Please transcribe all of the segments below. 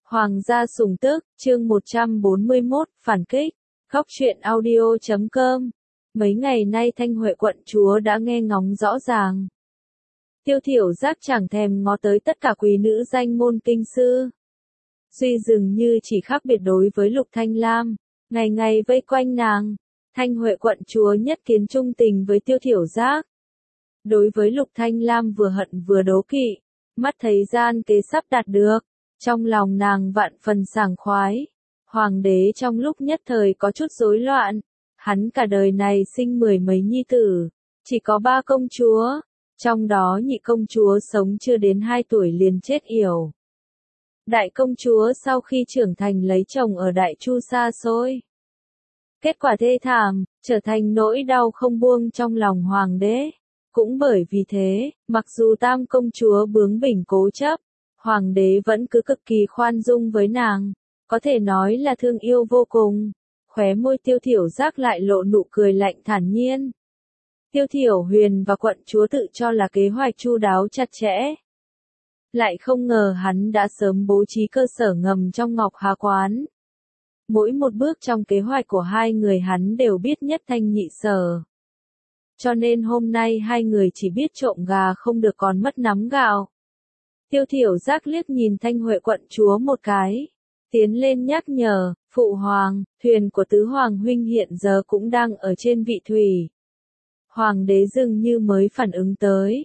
Hoàng gia sủng tức, chương 141, phản kích, Góc truyện audio.com. Mấy ngày nay Thanh Huệ quận chúa đã nghe ngóng rõ ràng. Tiêu Thiểu Giác chẳng thèm ngó tới tất cả quý nữ danh môn kinh sư. Duy dường như chỉ khác biệt đối với Lục Thanh Lam, ngày ngày vây quanh nàng. Thanh Huệ quận chúa nhất kiến trung tình với Tiêu Thiểu Giác. Đối với Lục Thanh Lam vừa hận vừa đố kỵ, mắt thấy gian kế sắp đạt được. Trong lòng nàng vạn phần sảng khoái. Hoàng đế trong lúc nhất thời có chút rối loạn. Hắn cả đời này sinh 10 mấy nhi tử, chỉ có 3 công chúa. Trong đó nhị công chúa sống chưa đến 2 tuổi liền chết yểu. Đại công chúa sau khi trưởng thành lấy chồng ở Đại Chu xa xôi. Kết quả thê thảm, trở thành nỗi đau không buông trong lòng hoàng đế. Cũng bởi vì thế, mặc dù tam công chúa bướng bỉnh cố chấp, hoàng đế vẫn cứ cực kỳ khoan dung với nàng, có thể nói là thương yêu vô cùng. Khóe môi Tiêu Thiểu Giác lại lộ nụ cười lạnh thản nhiên. Tiêu Thiểu Huyền và quận chúa tự cho là kế hoạch chu đáo chặt chẽ. Lại không ngờ hắn đã sớm bố trí cơ sở ngầm trong Ngọc Hà Quán. Mỗi một bước trong kế hoạch của hai người hắn đều biết nhất thanh nhị sở. Cho nên hôm nay hai người chỉ biết trộm gà không được còn mất nắm gạo. Tiêu Thiểu Giác liếc nhìn Thanh Huệ quận chúa một cái, tiến lên nhắc nhở, phụ hoàng, thuyền của tứ hoàng huynh hiện giờ cũng đang ở trên vị thủy. Hoàng đế dường như mới phản ứng tới.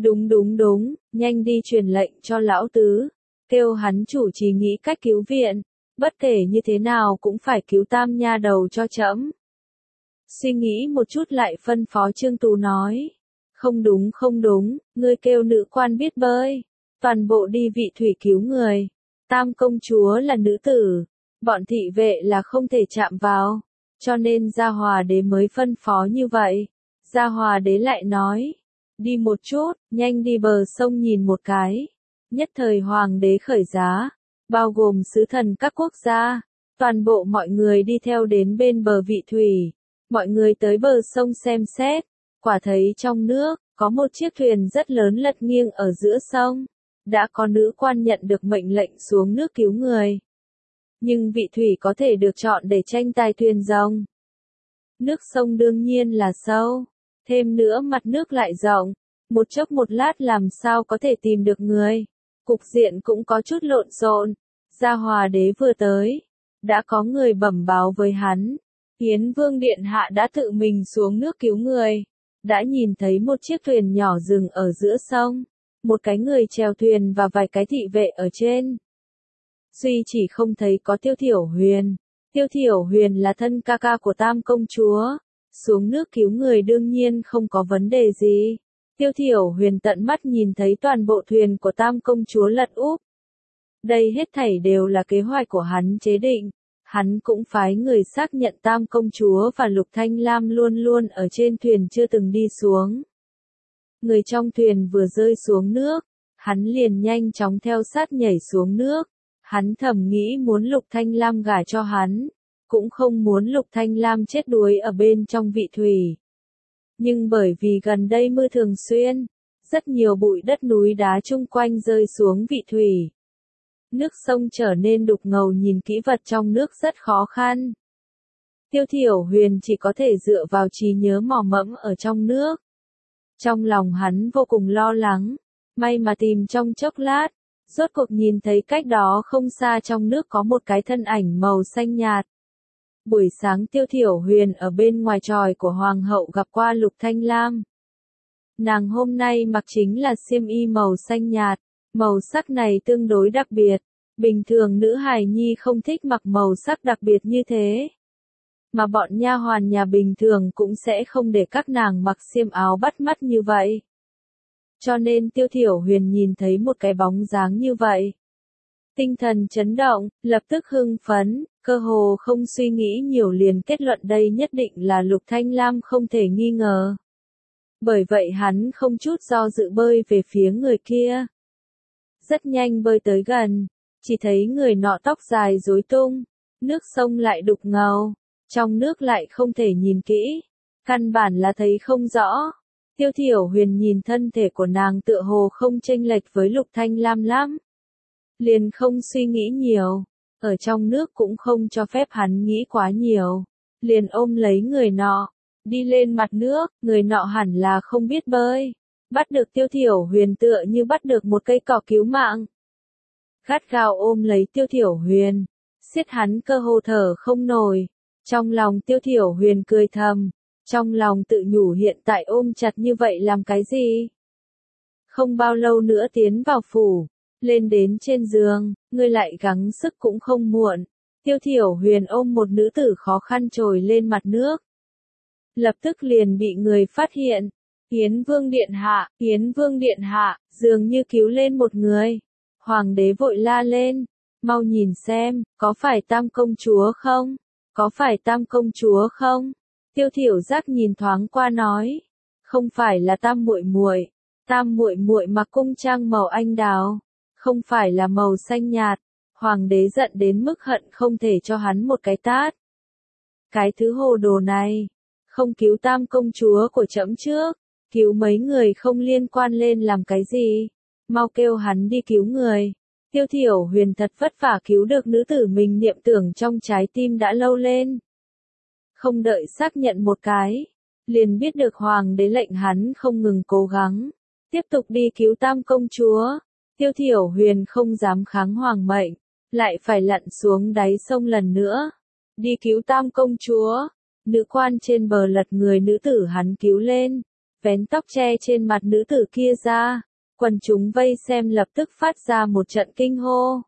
Đúng, nhanh đi truyền lệnh cho lão tứ, kêu hắn chủ trì nghĩ cách cứu viện, bất kể như thế nào cũng phải cứu tam nha đầu cho trẫm. Suy nghĩ một chút lại phân phó Trương Tú nói, không đúng, ngươi kêu nữ quan biết bơi, toàn bộ đi vị thủy cứu người. Tam công chúa là nữ tử, bọn thị vệ là không thể chạm vào, cho nên Gia Hòa đế mới phân phó như vậy. Gia Hòa đế lại nói, đi một chút, nhanh đi bờ sông nhìn một cái. Nhất thời hoàng đế khởi giá, bao gồm sứ thần các quốc gia, toàn bộ mọi người đi theo đến bên bờ vị thủy. Mọi người tới bờ sông xem xét, quả thấy trong nước, có một chiếc thuyền rất lớn lật nghiêng ở giữa sông. Đã có nữ quan nhận được mệnh lệnh xuống nước cứu người. Nhưng vị thủy có thể được chọn để tranh tài thuyền rồng. Nước sông đương nhiên là sâu, thêm nữa mặt nước lại rộng, một chốc một lát làm sao có thể tìm được người. Cục diện cũng có chút lộn xộn. Gia Hòa đế vừa tới, đã có người bẩm báo với hắn. Hiến Vương Điện Hạ đã tự mình xuống nước cứu người, đã nhìn thấy một chiếc thuyền nhỏ dừng ở giữa sông, một cái người chèo thuyền và vài cái thị vệ ở trên. Duy chỉ không thấy có Tiêu Thiểu Huyền. Tiêu Thiểu Huyền là thân ca ca của tam công chúa, xuống nước cứu người đương nhiên không có vấn đề gì. Tiêu Thiểu Huyền tận mắt nhìn thấy toàn bộ thuyền của tam công chúa lật úp. Đây hết thảy đều là kế hoạch của hắn chế định. Hắn cũng phái người xác nhận tam công chúa và Lục Thanh Lam luôn luôn ở trên thuyền chưa từng đi xuống. Người trong thuyền vừa rơi xuống nước, hắn liền nhanh chóng theo sát nhảy xuống nước. Hắn thầm nghĩ muốn Lục Thanh Lam gả cho hắn, cũng không muốn Lục Thanh Lam chết đuối ở bên trong vị thủy. Nhưng bởi vì gần đây mưa thường xuyên, rất nhiều bụi đất núi đá chung quanh rơi xuống vị thủy. Nước sông trở nên đục ngầu, nhìn kỹ vật trong nước rất khó khăn. Tiêu Thiểu Huyền chỉ có thể dựa vào trí nhớ mò mẫm ở trong nước. Trong lòng hắn vô cùng lo lắng, may mà tìm trong chốc lát, rốt cuộc nhìn thấy cách đó không xa trong nước có một cái thân ảnh màu xanh nhạt. Buổi sáng Tiêu Thiểu Huyền ở bên ngoài tròi của Hoàng hậu gặp qua Lục Thanh Lam. Nàng hôm nay mặc chính là xiêm y màu xanh nhạt. Màu sắc này tương đối đặc biệt, bình thường nữ hài nhi không thích mặc màu sắc đặc biệt như thế. Mà bọn nha hoàn nhà bình thường cũng sẽ không để các nàng mặc xiêm áo bắt mắt như vậy. Cho nên Tiêu Thiểu Huyền nhìn thấy một cái bóng dáng như vậy. Tinh thần chấn động, lập tức hưng phấn, cơ hồ không suy nghĩ nhiều liền kết luận đây nhất định là Lục Thanh Lam không thể nghi ngờ. Bởi vậy hắn không chút do dự bơi về phía người kia. Rất nhanh bơi tới gần, chỉ thấy người nọ tóc dài rối tung, nước sông lại đục ngầu, trong nước lại không thể nhìn kỹ, căn bản là thấy không rõ. Tiêu Thiểu Huyền nhìn thân thể của nàng tựa hồ không chênh lệch với Lục Thanh Lam lắm. liền không suy nghĩ nhiều. Ở trong nước cũng không cho phép hắn nghĩ quá nhiều. Liền ôm lấy người nọ, đi lên mặt nước, người nọ hẳn là không biết bơi. Bắt được Tiêu Thiểu Huyền tựa như bắt được một cây cỏ cứu mạng. Gắt gao ôm lấy Tiêu Thiểu Huyền, siết hắn cơ hồ thở không nổi. Trong lòng Tiêu Thiểu Huyền cười thầm, trong lòng tự nhủ hiện tại ôm chặt như vậy làm cái gì? Không bao lâu nữa tiến vào phủ, lên đến trên giường, ngươi lại gắng sức cũng không muộn. Tiêu Thiểu Huyền ôm một nữ tử khó khăn trồi lên mặt nước. Lập tức liền bị người phát hiện. Yến Vương Điện Hạ, Yến Vương Điện Hạ, dường như cứu lên một người. Hoàng đế vội la lên, mau nhìn xem, có phải Tam công chúa không? Có phải Tam công chúa không? Tiêu Thiểu Giác nhìn thoáng qua nói, không phải là Tam muội muội. Tam muội muội mặc cung trang màu anh đào, không phải là màu xanh nhạt. Hoàng đế giận đến mức hận không thể cho hắn một cái tát. Cái thứ hồ đồ này, không cứu Tam công chúa của trẫm trước, cứu mấy người không liên quan lên làm cái gì? Mau kêu hắn đi cứu người. Tiêu Thiểu Huyền thật vất vả cứu được nữ tử mình niệm tưởng trong trái tim đã lâu lên. Không đợi xác nhận một cái, liền biết được hoàng đế lệnh hắn không ngừng cố gắng, tiếp tục đi cứu Tam công chúa. Tiêu Thiểu Huyền không dám kháng hoàng mệnh, lại phải lặn xuống đáy sông lần nữa, đi cứu Tam công chúa. Nữ quan trên bờ lật người nữ tử hắn cứu lên, vén tóc che trên mặt nữ tử kia ra, quần chúng vây xem lập tức phát ra một trận kinh hô.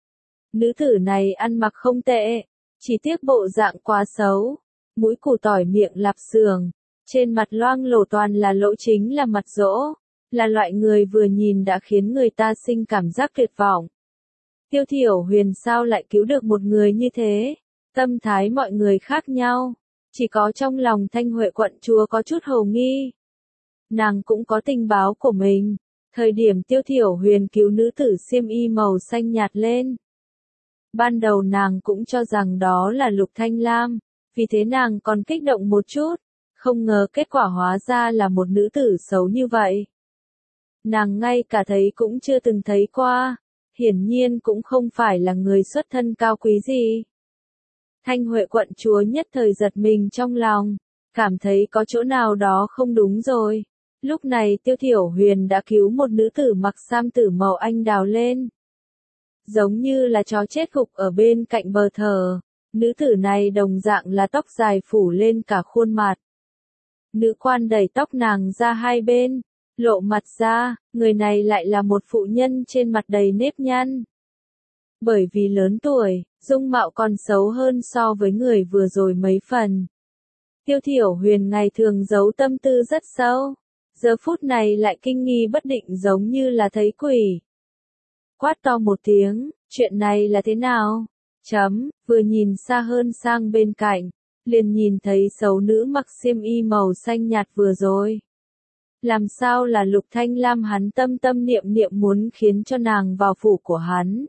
Nữ tử này ăn mặc không tệ, chỉ tiếc bộ dạng quá xấu, mũi củ tỏi miệng lạp xưởng, trên mặt loang lổ toàn là lỗ chính là mặt dỗ, là loại người vừa nhìn đã khiến người ta sinh cảm giác tuyệt vọng. Tiêu Thiểu Huyền sao lại cứu được một người như thế? Tâm thái mọi người khác nhau, chỉ có trong lòng Thanh Huệ quận chúa có chút hồ nghi. Nàng cũng có tình báo của mình. Thời điểm Tiêu Thiểu Huyền cứu nữ tử xiêm y màu xanh nhạt lên, ban đầu nàng cũng cho rằng đó là Lục Thanh Lam, vì thế nàng còn kích động một chút, không ngờ kết quả hóa ra là một nữ tử xấu như vậy. Nàng ngay cả thấy cũng chưa từng thấy qua, hiển nhiên cũng không phải là người xuất thân cao quý gì. Thanh Huệ quận chúa nhất thời giật mình trong lòng, cảm thấy có chỗ nào đó không đúng rồi. Lúc này Tiêu Thiểu Huyền đã cứu một nữ tử mặc sam tử màu anh đào lên. Giống như là chó chết gục ở bên cạnh bờ thờ, nữ tử này đồng dạng là tóc dài phủ lên cả khuôn mặt. Nữ quan đẩy tóc nàng ra hai bên, lộ mặt ra, người này lại là một phụ nhân trên mặt đầy nếp nhăn. Bởi vì lớn tuổi, dung mạo còn xấu hơn so với người vừa rồi mấy phần. Tiêu Thiểu Huyền ngày thường giấu tâm tư rất sâu, giờ phút này lại kinh nghi bất định giống như là thấy quỷ. Quát to một tiếng, chuyện này là thế nào? Vừa nhìn xa hơn sang bên cạnh, liền nhìn thấy xấu nữ mặc xiêm y màu xanh nhạt vừa rồi. Làm sao là Lục Thanh Lam hắn tâm tâm niệm niệm muốn khiến cho nàng vào phủ của hắn.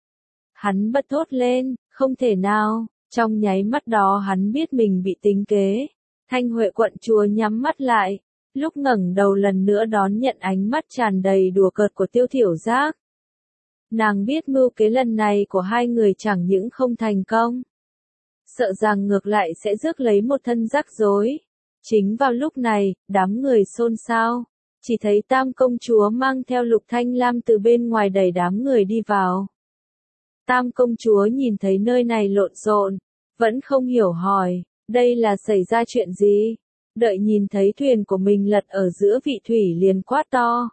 Hắn bật thốt lên, không thể nào, trong nháy mắt đó hắn biết mình bị tính kế. Thanh Huệ quận chúa nhắm mắt lại, lúc ngẩng đầu lần nữa đón nhận ánh mắt tràn đầy đùa cợt của Tiêu Thiểu Giác. Nàng biết mưu kế lần này của hai người chẳng những không thành công, sợ rằng ngược lại sẽ rước lấy một thân rắc rối. Chính vào lúc này, đám người xôn xao, chỉ thấy Tam công chúa mang theo Lục Thanh Lam từ bên ngoài đẩy đám người đi vào. Tam công chúa nhìn thấy nơi này lộn xộn, vẫn không hiểu hỏi, đây là xảy ra chuyện gì? Đợi nhìn thấy thuyền của mình lật ở giữa vị thủy liền quát to.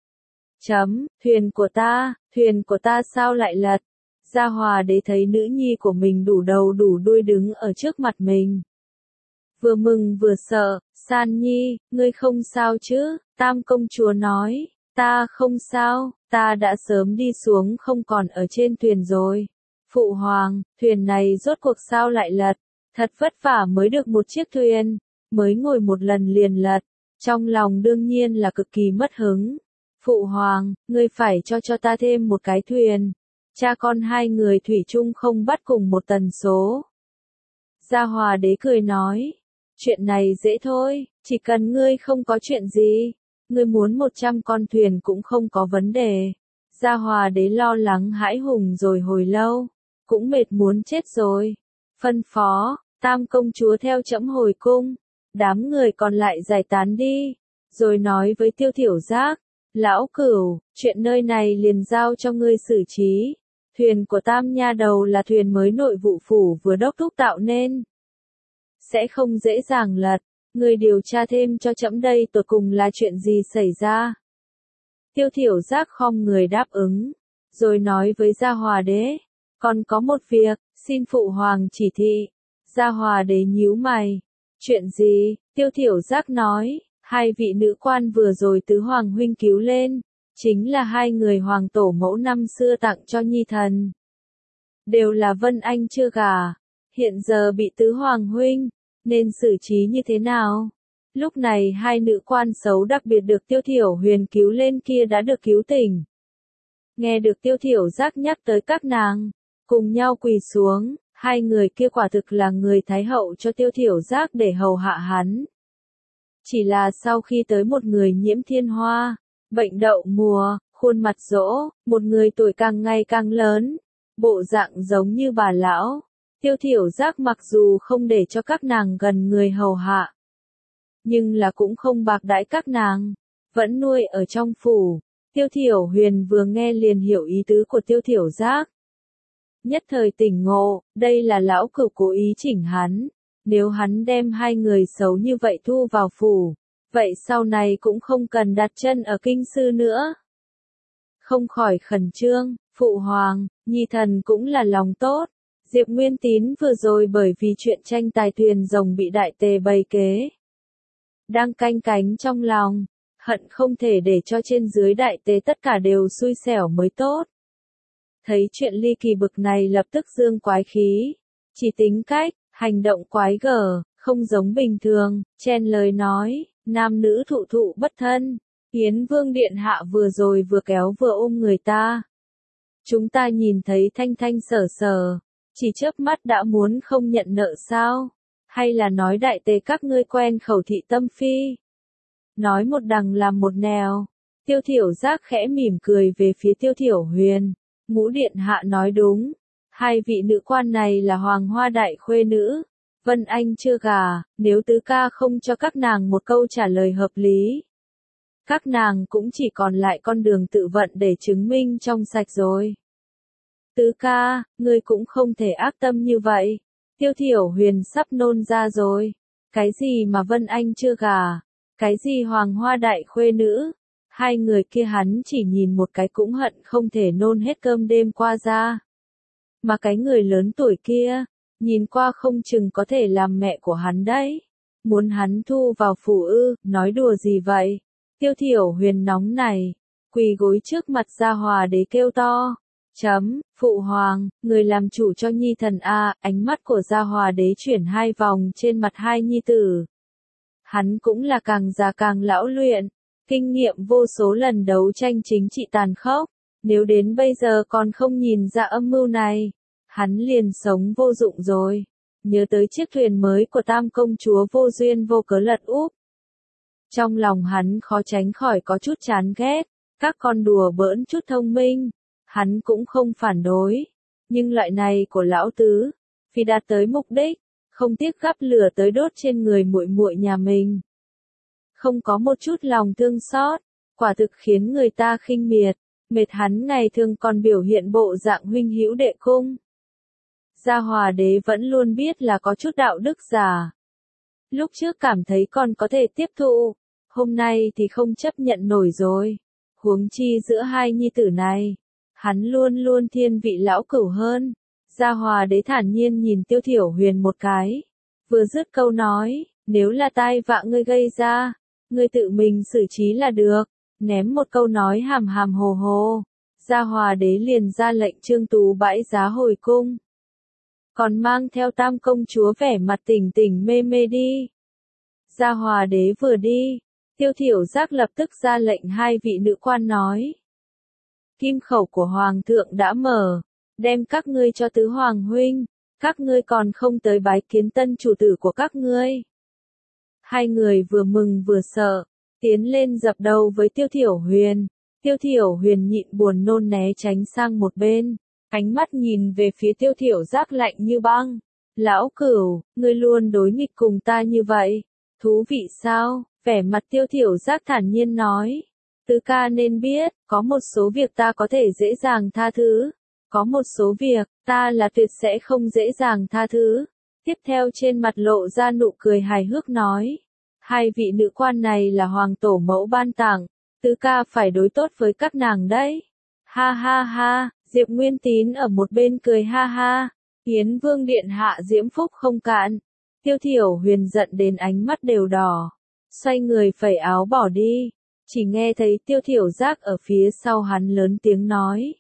Thuyền của ta sao lại lật? Gia Hòa đế thấy nữ nhi của mình đủ đầu đủ đuôi đứng ở trước mặt mình. Vừa mừng vừa sợ, San Nhi, ngươi không sao chứ? Tam công chúa nói, ta không sao, ta đã sớm đi xuống không còn ở trên thuyền rồi. Phụ hoàng, thuyền này rốt cuộc sao lại lật? Thật vất vả mới được một chiếc thuyền, mới ngồi một lần liền lật. Trong lòng đương nhiên là cực kỳ mất hứng. Phụ hoàng, ngươi phải cho ta thêm một cái thuyền. Cha con hai người thủy chung không bắt cùng một tần số. Gia Hòa đế cười nói, chuyện này dễ thôi, chỉ cần ngươi không có chuyện gì, ngươi muốn 100 con thuyền cũng không có vấn đề. Gia Hòa đế lo lắng hãi hùng rồi hồi lâu, cũng mệt muốn chết rồi. Phân phó, Tam công chúa theo trẫm hồi cung, đám người còn lại giải tán đi, rồi nói với Tiêu Thiểu Giác, lão cửu, chuyện nơi này liền giao cho ngươi xử trí. Thuyền của Tam nha đầu là thuyền mới nội vụ phủ vừa đốc thúc tạo nên, sẽ không dễ dàng lật, ngươi điều tra thêm cho trẫm đây tột cùng là chuyện gì xảy ra. Tiêu Thiểu Giác khom người đáp ứng, rồi nói với Gia Hòa đế, còn có một việc, xin phụ hoàng chỉ thị. Gia Hòa đế nhíu mày, chuyện gì? Tiêu Thiểu Giác nói, hai vị nữ quan vừa rồi tứ hoàng huynh cứu lên, chính là hai người hoàng tổ mẫu năm xưa tặng cho nhi thần. Đều là Vân Anh chưa gả, hiện giờ bị tứ hoàng huynh, nên xử trí như thế nào? Lúc này hai nữ quan xấu đặc biệt được Tiêu Thiểu Huyền cứu lên kia đã được cứu tỉnh. Nghe được Tiêu Thiểu Giác nhắc tới các nàng, cùng nhau quỳ xuống, hai người kia quả thực là người thái hậu cho Tiêu Thiểu Giác để hầu hạ hắn. Chỉ là sau khi tới một người nhiễm thiên hoa, bệnh đậu mùa, khuôn mặt rỗ, một người tuổi càng ngày càng lớn, bộ dạng giống như bà lão. Tiêu Thiểu Giác mặc dù không để cho các nàng gần người hầu hạ, nhưng là cũng không bạc đãi các nàng, vẫn nuôi ở trong phủ. Tiêu Thiểu Huyền vừa nghe liền hiểu ý tứ của Tiêu Thiểu Giác. Nhất thời tỉnh ngộ, đây là lão cửu cố ý chỉnh hắn, nếu hắn đem hai người xấu như vậy thu vào phủ, vậy sau này cũng không cần đặt chân ở kinh sư nữa. Không khỏi khẩn trương, phụ hoàng, nhi thần cũng là lòng tốt. Diệp Nguyên Tín vừa rồi bởi vì chuyện tranh tài thuyền rồng bị đại tề bày kế, đang canh cánh trong lòng, hận không thể để cho trên dưới đại tề tất cả đều xui xẻo mới tốt. Thấy chuyện ly kỳ bực này lập tức dương quái khí, chỉ tính cách, hành động quái gở, không giống bình thường, chen lời nói, nam nữ thụ thụ bất thân, Yến Vương điện hạ vừa rồi vừa kéo vừa ôm người ta. Chúng ta nhìn thấy thanh thanh sở sở, chỉ chớp mắt đã muốn không nhận nợ sao? Hay là nói đại tề các ngươi quen khẩu thị tâm phi? Nói một đằng làm một nẻo. Tiêu Thiểu Giác khẽ mỉm cười về phía Tiêu Thiểu Huyền. Ngũ điện hạ nói đúng. Hai vị nữ quan này là hoàng hoa đại khuê nữ. Vân Anh chưa gả, nếu tứ ca không cho các nàng một câu trả lời hợp lý, các nàng cũng chỉ còn lại con đường tự vận để chứng minh trong sạch rồi. Tứ ca, ngươi cũng không thể ác tâm như vậy. Tiêu Thiểu Huyền sắp nôn ra rồi. Cái gì mà Vân Anh chưa gả? Cái gì hoàng hoa đại khuê nữ? Hai người kia hắn chỉ nhìn một cái cũng hận không thể nôn hết cơm đêm qua ra. Mà cái người lớn tuổi kia, nhìn qua không chừng có thể làm mẹ của hắn đấy. Muốn hắn thu vào phủ ư, nói đùa gì vậy? Tiêu Thiểu Huyền nóng này, quỳ gối trước mặt Gia Hòa đế kêu to. Phụ hoàng, người làm chủ cho nhi thần a. Ánh mắt của Gia Hòa đế chuyển hai vòng trên mặt hai nhi tử. Hắn cũng là càng già càng lão luyện, kinh nghiệm vô số lần đấu tranh chính trị tàn khốc, nếu đến bây giờ còn không nhìn ra âm mưu này, hắn liền sống vô dụng rồi. Nhớ tới chiếc thuyền mới của Tam công chúa vô duyên vô cớ lật úp, trong lòng hắn khó tránh khỏi có chút chán ghét, các con đùa bỡn chút thông minh. Hắn cũng không phản đối, nhưng loại này của lão tứ, vì đạt tới mục đích, không tiếc gắp lửa tới đốt trên người muội muội nhà mình. Không có một chút lòng thương xót, quả thực khiến người ta khinh miệt, mệt hắn ngày thường còn biểu hiện bộ dạng huynh hữu đệ cung. Gia Hòa đế vẫn luôn biết là có chút đạo đức giả. Lúc trước cảm thấy còn có thể tiếp thụ, hôm nay thì không chấp nhận nổi rồi. Huống chi giữa hai nhi tử này, hắn luôn luôn thiên vị lão cửu hơn. Gia Hòa đế thản nhiên nhìn Tiêu Thiểu Huyền một cái, vừa dứt câu nói, nếu là tai vạ ngươi gây ra, ngươi tự mình xử trí là được. Ném một câu nói hàm hàm hồ hồ, Gia Hòa đế liền ra lệnh Trương Tú bãi giá hồi cung, còn mang theo Tam công chúa vẻ mặt tỉnh tỉnh mê mê đi. Gia Hòa đế vừa đi, Tiêu Thiểu Giác lập tức ra lệnh hai vị nữ quan nói, kim khẩu của hoàng thượng đã mở, đem các ngươi cho tứ hoàng huynh, các ngươi còn không tới bái kiến tân chủ tử của các ngươi. Hai người vừa mừng vừa sợ, tiến lên dập đầu với Tiêu Thiểu Huyền. Tiêu Thiểu Huyền nhịn buồn nôn né tránh sang một bên, ánh mắt nhìn về phía Tiêu Thiểu Giác lạnh như băng. Lão Cửu, ngươi luôn đối nghịch cùng ta như vậy. Thú vị sao? Vẻ mặt Tiêu Thiểu Giác thản nhiên nói. Tứ ca nên biết, có một số việc ta có thể dễ dàng tha thứ. Có một số việc, ta là tuyệt sẽ không dễ dàng tha thứ. Tiếp theo trên mặt lộ ra nụ cười hài hước nói. Hai vị nữ quan này là hoàng tổ mẫu ban tặng. Tứ ca phải đối tốt với các nàng đấy. Ha ha ha, Diệp Nguyên Tín ở một bên cười ha ha. Hiến Vương điện hạ diễm phúc không cạn. Tiêu Thiểu Huyền giận đến ánh mắt đều đỏ. Xoay người phẩy áo bỏ đi. Chỉ nghe thấy Tiêu Thiểu Giác ở phía sau hắn lớn tiếng nói.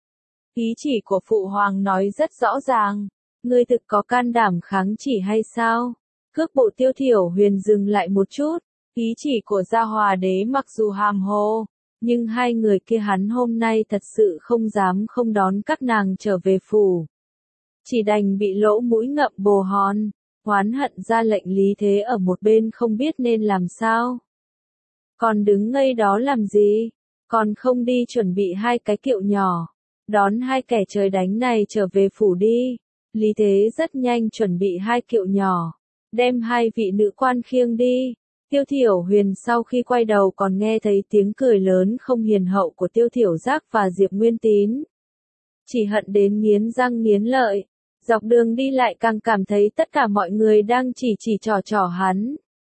Ý chỉ của Phụ Hoàng nói rất rõ ràng. Ngươi thực có can đảm kháng chỉ hay sao? Cước bộ Tiêu Thiểu Huyền dừng lại một chút. Ý chỉ của Gia Hòa Đế mặc dù hàm hồ, nhưng hai người kia hắn hôm nay thật sự không dám không đón các nàng trở về phủ. Chỉ đành bị lỗ mũi ngậm bồ hòn, oán hận ra lệnh lý thế ở một bên không biết nên làm sao. Còn đứng ngây đó làm gì? Còn không đi chuẩn bị hai cái kiệu nhỏ, đón hai kẻ trời đánh này trở về phủ đi. Lý thế rất nhanh chuẩn bị hai kiệu nhỏ, đem hai vị nữ quan khiêng đi. Tiêu Thiểu Huyền sau khi quay đầu còn nghe thấy tiếng cười lớn không hiền hậu của Tiêu Thiểu Giác và Diệp Nguyên Tín. Chỉ hận đến nghiến răng nghiến lợi. Dọc đường đi lại càng cảm thấy tất cả mọi người đang chỉ trò hắn.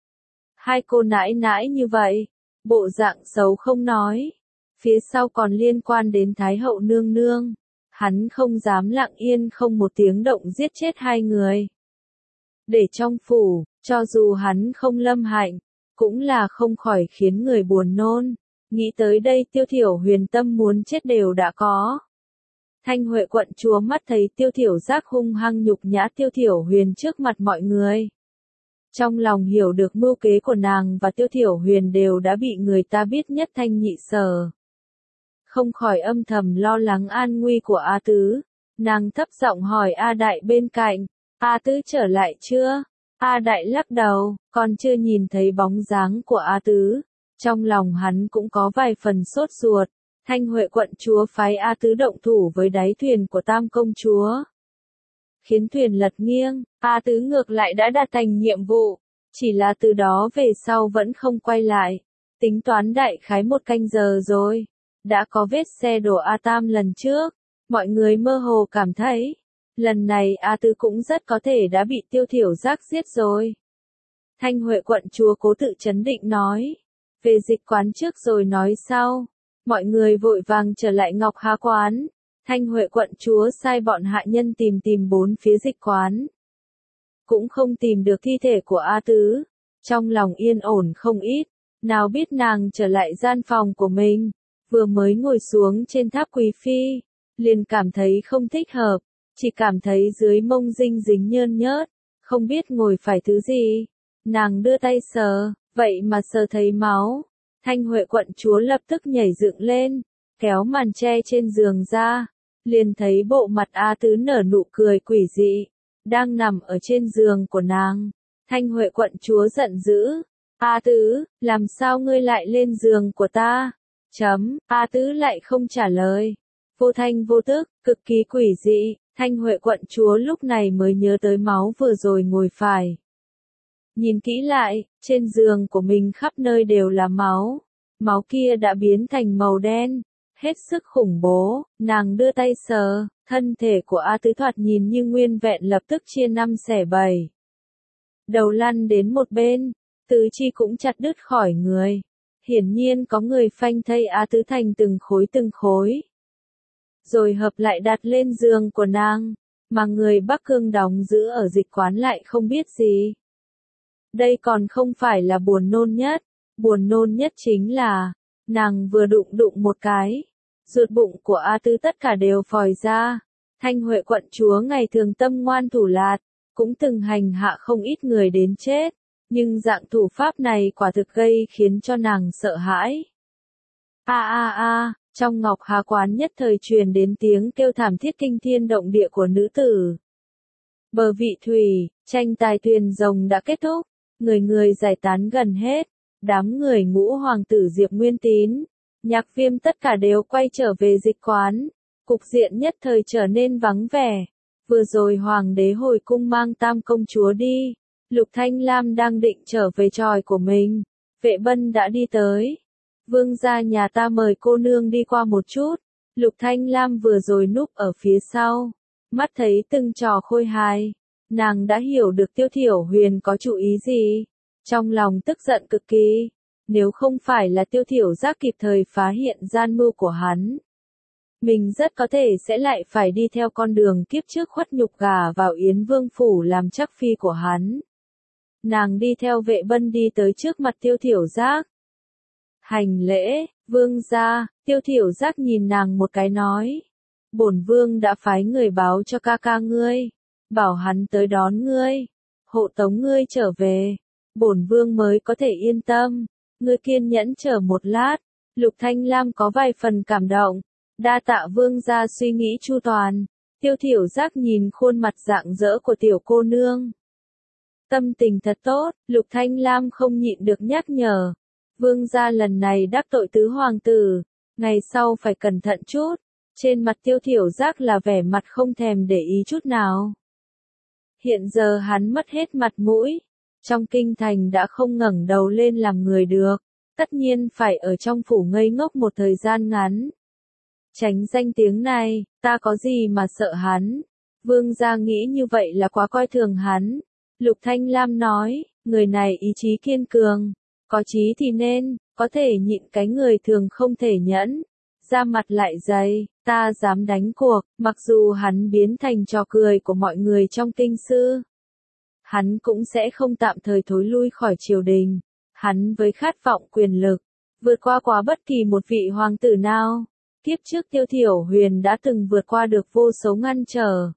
Hai cô nãi nãi như vậy, bộ dạng xấu không nói. Phía sau còn liên quan đến Thái hậu nương nương. Hắn không dám lặng yên không một tiếng động giết chết hai người. Để trong phủ, cho dù hắn không lâm hạnh, cũng là không khỏi khiến người buồn nôn. Nghĩ tới đây Tiêu Thiểu Huyền tâm muốn chết đều đã có. Thanh Huệ quận chúa mắt thấy Tiêu Thiểu Giác hung hăng nhục nhã Tiêu Thiểu Huyền trước mặt mọi người. Trong lòng hiểu được mưu kế của nàng và Tiêu Thiểu Huyền đều đã bị người ta biết nhất thanh nhị sở. Không khỏi âm thầm lo lắng an nguy của A Tứ. Nàng thấp giọng hỏi A Đại bên cạnh, A Tứ trở lại chưa? A Đại lắc đầu, còn chưa nhìn thấy bóng dáng của A Tứ. Trong lòng hắn cũng có vài phần sốt ruột. Thanh Huệ quận chúa phái A Tứ động thủ với đáy thuyền của Tam công chúa, khiến thuyền lật nghiêng. A Tứ ngược lại đã đạt thành nhiệm vụ, chỉ là từ đó về sau vẫn không quay lại. Tính toán đại khái 1 canh giờ rồi, đã có vết xe đổ A Tam lần trước. Mọi người mơ hồ cảm thấy, lần này A Tứ cũng rất có thể đã bị Tiêu Thiểu Giác giết rồi. Thanh Huệ quận chúa cố tự trấn định nói, về dịch quán trước rồi nói sau. Mọi người vội vàng trở lại Ngọc Hà quán. Thanh Huệ quận chúa sai bọn hạ nhân tìm bốn phía dịch quán. Cũng không tìm được thi thể của A Tứ. Trong lòng yên ổn không ít. Nào biết nàng trở lại gian phòng của mình. Vừa mới ngồi xuống trên tháp quý phi. Liền cảm thấy không thích hợp. Chỉ cảm thấy dưới mông dinh dính nhơn nhớt. Không biết ngồi phải thứ gì. Nàng đưa tay sờ. Vậy mà sờ thấy máu. Thanh Huệ quận chúa lập tức nhảy dựng lên, kéo màn che trên giường ra, liền thấy bộ mặt A Tứ nở nụ cười quỷ dị, đang nằm ở trên giường của nàng. Thanh Huệ quận chúa giận dữ, A Tứ, làm sao ngươi lại lên giường của ta? A Tứ lại không trả lời, vô thanh vô tức, cực kỳ quỷ dị. Thanh Huệ quận chúa lúc này mới nhớ tới máu vừa rồi ngồi phải. Nhìn kỹ lại, trên giường của mình khắp nơi đều là máu. Máu kia đã biến thành màu đen, hết sức khủng bố. Nàng đưa tay sờ, thân thể của A Tứ thoạt nhìn như nguyên vẹn lập tức chia 5 xẻ 7. Đầu lăn đến một bên, tứ chi cũng chặt đứt khỏi người. Hiển nhiên có người phanh thây A Tứ thành từng khối. Rồi hợp lại đặt lên giường của nàng, mà người Bắc Cương đóng giữ ở dịch quán lại không biết gì. Đây còn không phải là buồn nôn nhất chính là, nàng vừa đụng một cái, ruột bụng của A Tứ tất cả đều phòi ra. Thanh Huệ quận chúa ngày thường tâm ngoan thủ lạt, cũng từng hành hạ không ít người đến chết, nhưng dạng thủ pháp này quả thực gây khiến cho nàng sợ hãi. Trong Ngọc Hà quán nhất thời truyền đến tiếng kêu thảm thiết kinh thiên động địa của nữ tử. Bờ vị thủy, tranh tài thuyền rồng đã kết thúc, người giải tán gần hết. Đám người ngũ hoàng tử Diệp Nguyên Tín, Nhạc Viêm tất cả đều quay trở về dịch quán. Cục diện nhất thời trở nên vắng vẻ. Vừa rồi hoàng đế hồi cung mang tam công chúa đi. Lục Thanh Lam đang định trở về tròi của mình. Vệ Bân đã đi tới. Vương gia nhà ta mời cô nương đi qua một chút. Lục Thanh Lam vừa rồi núp ở phía sau. Mắt thấy từng trò khôi hài. Nàng đã hiểu được Tiêu Thiểu Huyền có chủ ý gì. Trong lòng tức giận cực kỳ. Nếu không phải là Tiêu Thiểu Giác kịp thời phá hiện gian mưu của hắn, mình rất có thể sẽ lại phải đi theo con đường kiếp trước khuất nhục gả vào Yến Vương phủ làm chắc phi của hắn. Nàng đi theo Vệ Bân đi tới trước mặt Tiêu Thiểu Giác. Hành lễ, vương gia. Tiêu Thiểu Giác nhìn nàng một cái nói. Bổn vương đã phái người báo cho ca ca ngươi, bảo hắn tới đón ngươi, hộ tống ngươi trở về. Bổn vương mới có thể yên tâm. Ngươi kiên nhẫn chờ một lát. Lục Thanh Lam có vài phần cảm động. Đa tạ vương gia suy nghĩ chu toàn. Tiêu Thiểu Giác nhìn khuôn mặt rạng rỡ của tiểu cô nương. Tâm tình thật tốt, Lục Thanh Lam không nhịn được nhắc nhở. Vương gia lần này đắc tội tứ hoàng tử, ngày sau phải cẩn thận chút. Trên mặt Tiêu Thiểu Giác là vẻ mặt không thèm để ý chút nào. Hiện giờ hắn mất hết mặt mũi. Trong kinh thành đã không ngẩng đầu lên làm người được. Tất nhiên phải ở trong phủ ngây ngốc một thời gian ngắn. Tránh danh tiếng này, ta có gì mà sợ hắn. Vương gia nghĩ như vậy là quá coi thường hắn. Lục Thanh Lam nói, người này ý chí kiên cường. Có chí thì nên, có thể nhịn cái người thường không thể nhẫn. Da mặt lại dày, ta dám đánh cuộc, mặc dù hắn biến thành trò cười của mọi người trong kinh sư. Hắn cũng sẽ không tạm thời thối lui khỏi triều đình. Hắn với khát vọng quyền lực, vượt qua bất kỳ một vị hoàng tử nào. Kiếp trước Tiêu Thiểu Huyền đã từng vượt qua được vô số ngăn trở.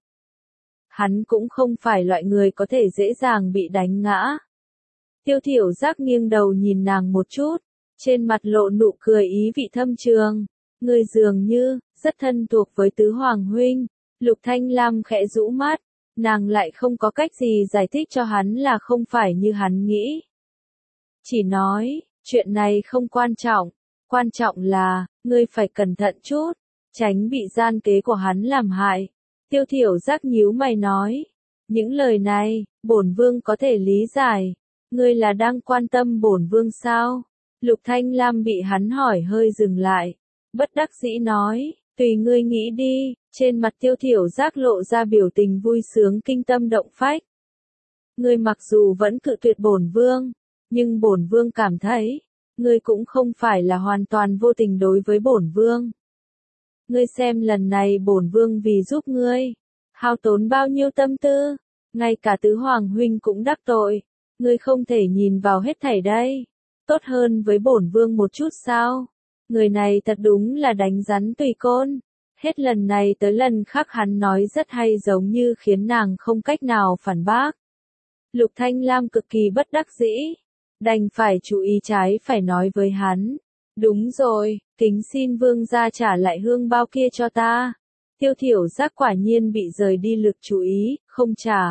Hắn cũng không phải loại người có thể dễ dàng bị đánh ngã. Tiêu Thiểu Giác nghiêng đầu nhìn nàng một chút, trên mặt lộ nụ cười ý vị thâm trường. Người dường như, rất thân thuộc với tứ hoàng huynh. Lục Thanh Lam khẽ rũ mắt, nàng lại không có cách gì giải thích cho hắn là không phải như hắn nghĩ. Chỉ nói, chuyện này không quan trọng, quan trọng là, ngươi phải cẩn thận chút, tránh bị gian kế của hắn làm hại. Tiêu Thiểu Giác nhíu mày nói, những lời này, bổn vương có thể lý giải, ngươi là đang quan tâm bổn vương sao? Lục Thanh Lam bị hắn hỏi hơi dừng lại, bất đắc dĩ nói, tùy ngươi nghĩ đi. Trên mặt Tiêu Thiểu Giác lộ ra biểu tình vui sướng kinh tâm động phách. Ngươi mặc dù vẫn cự tuyệt bổn vương, nhưng bổn vương cảm thấy, ngươi cũng không phải là hoàn toàn vô tình đối với bổn vương. Ngươi xem lần này bổn vương vì giúp ngươi, hao tốn bao nhiêu tâm tư, ngay cả tứ hoàng huynh cũng đắc tội, ngươi không thể nhìn vào hết thảy đây. Tốt hơn với bổn vương một chút sao? Người này thật đúng là đánh rắn tùy côn. Hết lần này tới lần khác hắn nói rất hay giống như khiến nàng không cách nào phản bác. Lục Thanh Lam cực kỳ bất đắc dĩ, đành phải chú ý trái phải nói với hắn. Đúng rồi, kính xin vương gia trả lại hương bao kia cho ta. Tiêu Thiểu Giác quả nhiên bị rời đi lực chú ý, không trả.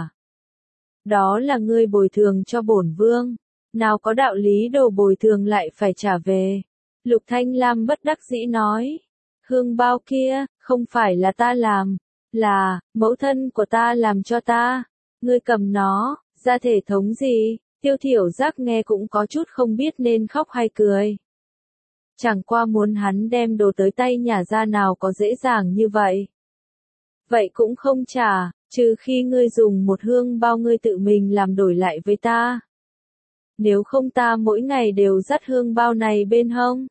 Đó là ngươi bồi thường cho bổn vương, nào có đạo lý đồ bồi thường lại phải trả về. Lục Thanh Lam bất đắc dĩ nói. Hương bao kia, không phải là ta làm, là, mẫu thân của ta làm cho ta. Ngươi cầm nó, ra thể thống gì? Tiêu Thiểu Giác nghe cũng có chút không biết nên khóc hay cười. Chẳng qua muốn hắn đem đồ tới tay nhà ra nào có dễ dàng như vậy. Vậy cũng không trả, trừ khi ngươi dùng một hương bao ngươi tự mình làm đổi lại với ta. Nếu không ta mỗi ngày đều dắt hương bao này bên hông.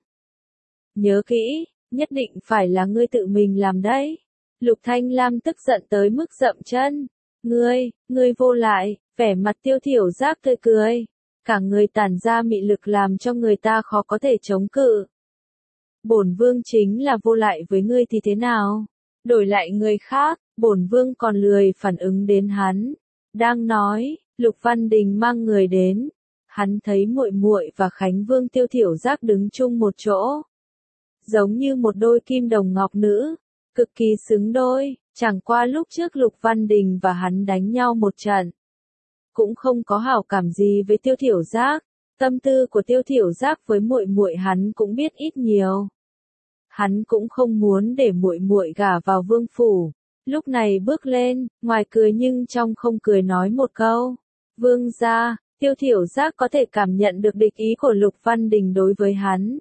Nhớ kỹ, nhất định phải là ngươi tự mình làm đấy. Lục Thanh Lam tức giận tới mức dậm chân. Ngươi vô lại, vẻ mặt Tiêu Thiểu Giác tươi cười. Cả người tản ra mị lực làm cho người ta khó có thể chống cự. Bổn vương chính là vô lại với ngươi thì thế nào? Đổi lại người khác, bổn vương còn lười phản ứng đến hắn. Đang nói, Lục Văn Đình mang người đến. Hắn thấy muội muội và Khánh Vương Tiêu Thiểu Giác đứng chung một chỗ. Giống như một đôi kim đồng ngọc nữ, cực kỳ xứng đôi, chẳng qua lúc trước Lục Văn Đình và hắn đánh nhau một trận. Cũng không có hảo cảm gì với Tiêu Thiểu Giác, tâm tư của Tiêu Thiểu Giác với muội muội hắn cũng biết ít nhiều. hắn cũng không muốn để muội muội gả vào vương phủ. Lúc này bước lên, ngoài cười nhưng trong không cười nói một câu. Vương gia, Tiêu Thiểu Giác có thể cảm nhận được địch ý của Lục Văn Đình đối với hắn.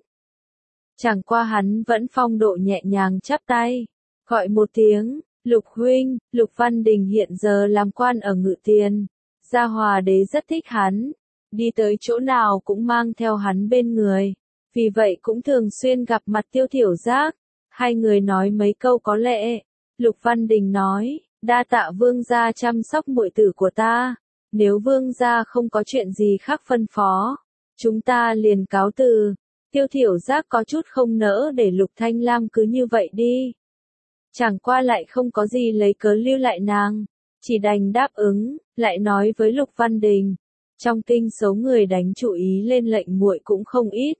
Chẳng qua hắn vẫn phong độ nhẹ nhàng chắp tay, gọi một tiếng, Lục huynh. Lục Văn Đình hiện giờ làm quan ở Ngự Tiền, Gia Hòa đế rất thích hắn, đi tới chỗ nào cũng mang theo hắn bên người, vì vậy cũng thường xuyên gặp mặt Tiêu Thiểu Giác. Hai người nói mấy câu có lệ. Lục Văn Đình nói, đa tạ vương gia chăm sóc muội tử của ta, nếu vương gia không có chuyện gì khác phân phó, chúng ta liền cáo từ. Tiêu Thiểu Giác có chút không nỡ để Lục Thanh Lam cứ như vậy đi. Chẳng qua lại không có gì lấy cớ lưu lại nàng, chỉ đành đáp ứng, lại nói với Lục Văn Đình, trong kinh số người đánh chủ ý lên lệnh muội cũng không ít.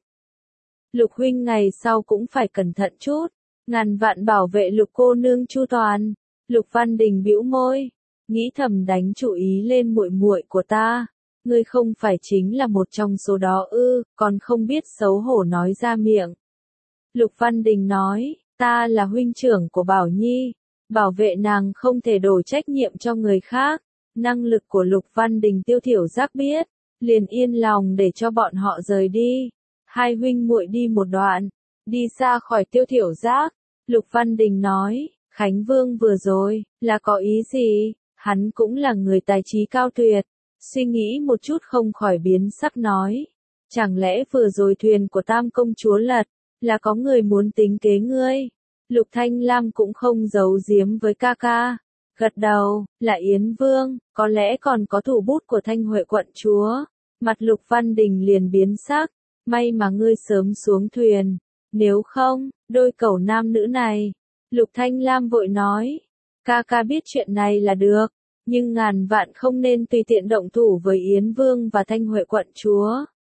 Lục huynh ngày sau cũng phải cẩn thận chút, ngàn vạn bảo vệ Lục cô nương chu toàn. Lục Văn Đình bĩu môi, nghĩ thầm đánh chủ ý lên muội muội của ta, ngươi không phải chính là một trong số đó ư, còn không biết xấu hổ nói ra miệng. Lục Văn Đình nói, ta là huynh trưởng của Bảo Nhi, bảo vệ nàng không thể đổ trách nhiệm cho người khác. Năng lực của Lục Văn Đình Tiêu Thiểu Giác biết, liền yên lòng để cho bọn họ rời đi. Hai huynh muội đi một đoạn, đi xa khỏi Tiêu Thiểu Giác. Lục Văn Đình nói, Khánh Vương vừa rồi, là có ý gì? Hắn cũng là người tài trí cao tuyệt. Suy nghĩ một chút không khỏi biến sắc nói. Chẳng lẽ vừa rồi thuyền của Tam công chúa lật, là có người muốn tính kế ngươi? Lục Thanh Lam cũng không giấu giếm với ca ca. Gật đầu, là Yến Vương, có lẽ còn có thủ bút của Thanh Huệ quận chúa. Mặt Lục Văn Đình liền biến sắc, may mà ngươi sớm xuống thuyền. Nếu không, đôi cẩu nam nữ này. Lục Thanh Lam vội nói, ca ca biết chuyện này là được, nhưng ngàn vạn không nên tùy tiện động thủ với Yến Vương và Thanh Huệ quận chúa.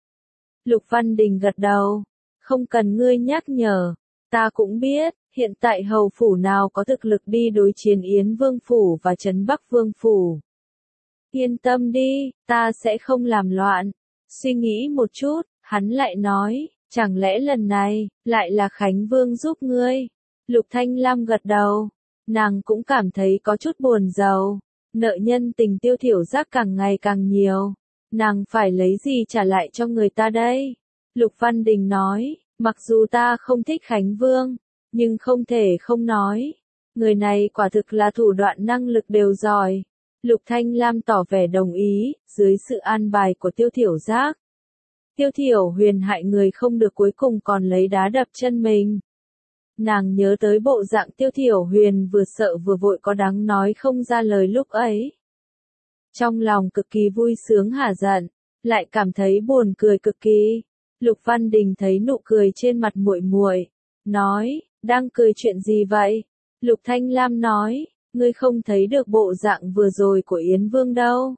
Lục Văn Đình gật đầu, không cần ngươi nhắc nhở, ta cũng biết, hiện tại hầu phủ nào có thực lực đi đối chiến Yến Vương phủ và Trấn Bắc Vương phủ. Yên tâm đi, ta sẽ không làm loạn. Suy nghĩ một chút, hắn lại nói, chẳng lẽ lần này, lại là Khánh Vương giúp ngươi? Lục Thanh Lam gật đầu, nàng cũng cảm thấy có chút buồn rầu, nợ nhân tình Tiêu Thiểu Giác càng ngày càng nhiều, nàng phải lấy gì trả lại cho người ta đây? Lục Văn Đình nói, mặc dù ta không thích Khánh Vương, nhưng không thể không nói, người này quả thực là thủ đoạn năng lực đều giỏi. Lục Thanh Lam tỏ vẻ đồng ý, dưới sự an bài của Tiêu Thiểu Giác. Tiêu Thiểu Huyền hại người không được cuối cùng còn lấy đá đập chân mình. Nàng nhớ tới bộ dạng Tiêu Thiểu Huyền vừa sợ vừa vội có đáng nói không ra lời lúc ấy. Trong lòng cực kỳ vui sướng hả giận, lại cảm thấy buồn cười cực kỳ. Lục Văn Đình thấy nụ cười trên mặt muội muội, nói, đang cười chuyện gì vậy? Lục Thanh Lam nói, ngươi không thấy được bộ dạng vừa rồi của Yến Vương đâu.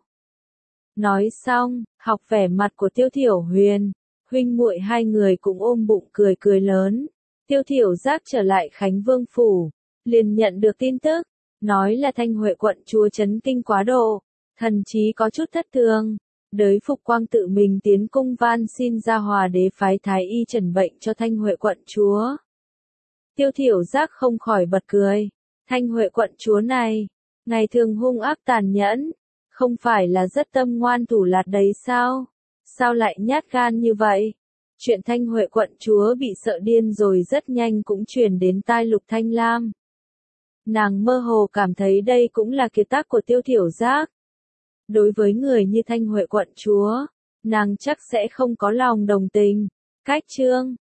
Nói xong, học vẻ mặt của Tiêu Thiểu Huyền, huynh muội hai người cũng ôm bụng cười cười lớn. Tiêu Thiểu Giác trở lại Khánh Vương phủ, liền nhận được tin tức, nói là Thanh Huệ quận chúa chấn kinh quá độ, thần chí có chút thất thường. Đới Phục Quang tự mình tiến cung van xin Gia Hòa đế phái thái y trần bệnh cho Thanh Huệ quận chúa. Tiêu Thiểu Giác không khỏi bật cười, Thanh Huệ quận chúa này, ngày thường hung ác tàn nhẫn, không phải là rất tâm ngoan thủ lạt đấy sao? Sao lại nhát gan như vậy? Chuyện Thanh Huệ quận chúa bị sợ điên rồi rất nhanh cũng truyền đến tai Lục Thanh Lam. Nàng mơ hồ cảm thấy đây cũng là kiệt tác của Tiêu Thiểu Giác. Đối với người như Thanh Huệ quận chúa, nàng chắc sẽ không có lòng đồng tình. Cách chương